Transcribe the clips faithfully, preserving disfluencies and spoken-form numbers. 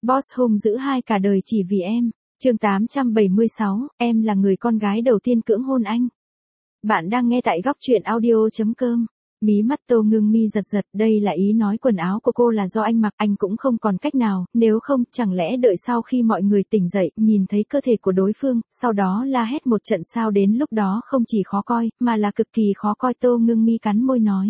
Boss hung dữ hai cả đời chỉ vì em. Chương tám trăm bảy mươi sáu, em là người con gái đầu tiên cưỡng hôn anh. Bạn đang nghe tại góc truyện audio chấm com. Mí mắt Tô Ngưng Mi giật giật, đây là ý nói quần áo của cô là do anh mặc, anh cũng không còn cách nào, nếu không, chẳng lẽ đợi sau khi mọi người tỉnh dậy, nhìn thấy cơ thể của đối phương, sau đó la hét một trận sao, đến lúc đó không chỉ khó coi, mà là cực kỳ khó coi. Tô Ngưng Mi cắn môi nói.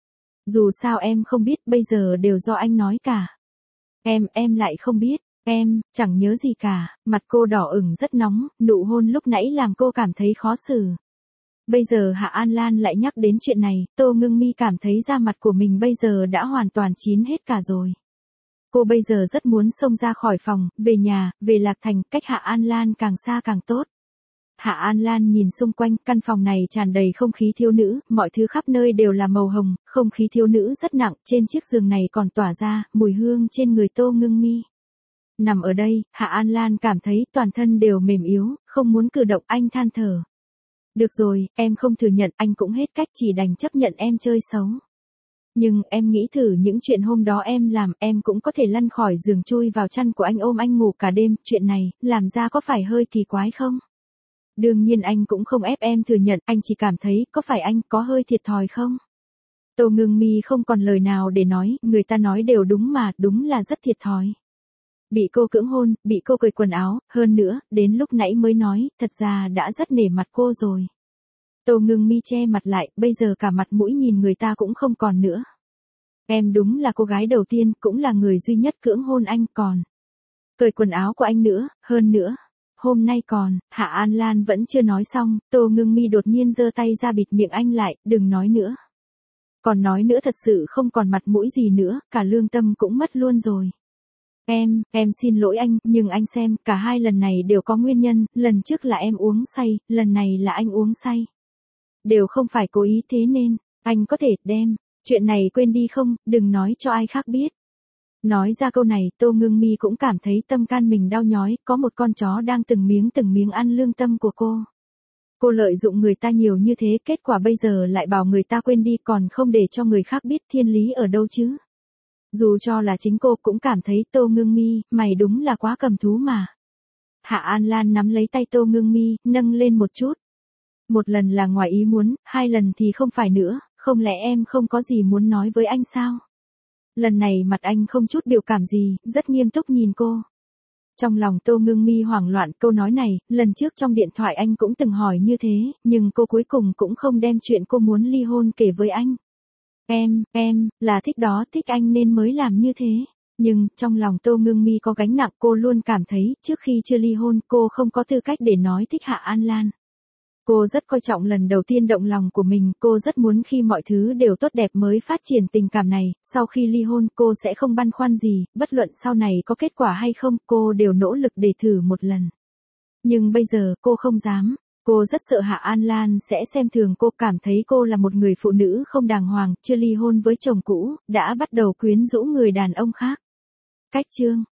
Dù sao em không biết, bây giờ đều do anh nói cả. Em, em lại không biết, em, chẳng nhớ gì cả. Mặt cô đỏ ửng rất nóng, nụ hôn lúc nãy làm cô cảm thấy khó xử. Bây giờ Hạ An Lan lại nhắc đến chuyện này, Tô Ngưng Mi cảm thấy da mặt của mình bây giờ đã hoàn toàn chín hết cả rồi. Cô bây giờ rất muốn xông ra khỏi phòng, về nhà, về Lạc Thành, cách Hạ An Lan càng xa càng tốt. Hạ An Lan nhìn xung quanh, căn phòng này tràn đầy không khí thiếu nữ, mọi thứ khắp nơi đều là màu hồng, không khí thiếu nữ rất nặng, trên chiếc giường này còn tỏa ra mùi hương trên người Tô Ngưng Mi. Nằm ở đây, Hạ An Lan cảm thấy toàn thân đều mềm yếu, không muốn cử động. Anh than thở. Được rồi, em không thừa nhận, anh cũng hết cách, chỉ đành chấp nhận em chơi xấu. Nhưng em nghĩ thử những chuyện hôm đó em làm, em cũng có thể lăn khỏi giường chui vào chăn của anh ôm anh ngủ cả đêm, chuyện này, làm ra có phải hơi kỳ quái không? Đương nhiên anh cũng không ép em thừa nhận, anh chỉ cảm thấy, có phải anh có hơi thiệt thòi không? Tô Ngưng Mi không còn lời nào để nói, người ta nói đều đúng mà, đúng là rất thiệt thòi. Bị cô cưỡng hôn, bị cô cởi quần áo, hơn nữa, đến lúc nãy mới nói, thật ra đã rất nể mặt cô rồi. Tô Ngưng Mi che mặt lại, bây giờ cả mặt mũi nhìn người ta cũng không còn nữa. Em đúng là cô gái đầu tiên, cũng là người duy nhất cưỡng hôn anh, còn cởi quần áo của anh nữa, hơn nữa. Hôm nay còn, Hạ An Lan vẫn chưa nói xong, Tô Ngưng Mi đột nhiên giơ tay ra bịt miệng anh lại, đừng nói nữa. Còn nói nữa thật sự không còn mặt mũi gì nữa, cả lương tâm cũng mất luôn rồi. Em, em xin lỗi anh, nhưng anh xem, cả hai lần này đều có nguyên nhân, lần trước là em uống say, lần này là anh uống say. Đều không phải cố ý, thế nên, anh có thể đem chuyện này quên đi không, đừng nói cho ai khác biết. Nói ra câu này, Tô Ngưng Mi cũng cảm thấy tâm can mình đau nhói, có một con chó đang từng miếng từng miếng ăn lương tâm của cô. Cô lợi dụng người ta nhiều như thế, kết quả bây giờ lại bảo người ta quên đi, còn không để cho người khác biết, thiên lý ở đâu chứ? Dù cho là chính cô cũng cảm thấy, Tô Ngưng Mi, mày đúng là quá cầm thú mà. Hạ An Lan nắm lấy tay Tô Ngưng Mi, nâng lên một chút. Một lần là ngoài ý muốn, hai lần thì không phải nữa, không lẽ em không có gì muốn nói với anh sao? Lần này mặt anh không chút biểu cảm gì, rất nghiêm túc nhìn cô. Trong lòng Tô Ngưng Mi hoảng loạn, câu nói này, lần trước trong điện thoại anh cũng từng hỏi như thế, nhưng cô cuối cùng cũng không đem chuyện cô muốn ly hôn kể với anh. Em, em, là thích đó, thích anh nên mới làm như thế. Nhưng, trong lòng Tô Ngưng Mi có gánh nặng, cô luôn cảm thấy, trước khi chưa ly hôn, cô không có tư cách để nói thích Hạ An Lan. Cô rất coi trọng lần đầu tiên động lòng của mình, cô rất muốn khi mọi thứ đều tốt đẹp mới phát triển tình cảm này, sau khi ly hôn cô sẽ không băn khoăn gì, bất luận sau này có kết quả hay không, cô đều nỗ lực để thử một lần. Nhưng bây giờ cô không dám, cô rất sợ Hạ An Lan sẽ xem thường cô, cảm thấy cô là một người phụ nữ không đàng hoàng, chưa ly hôn với chồng cũ, đã bắt đầu quyến rũ người đàn ông khác. Cách chương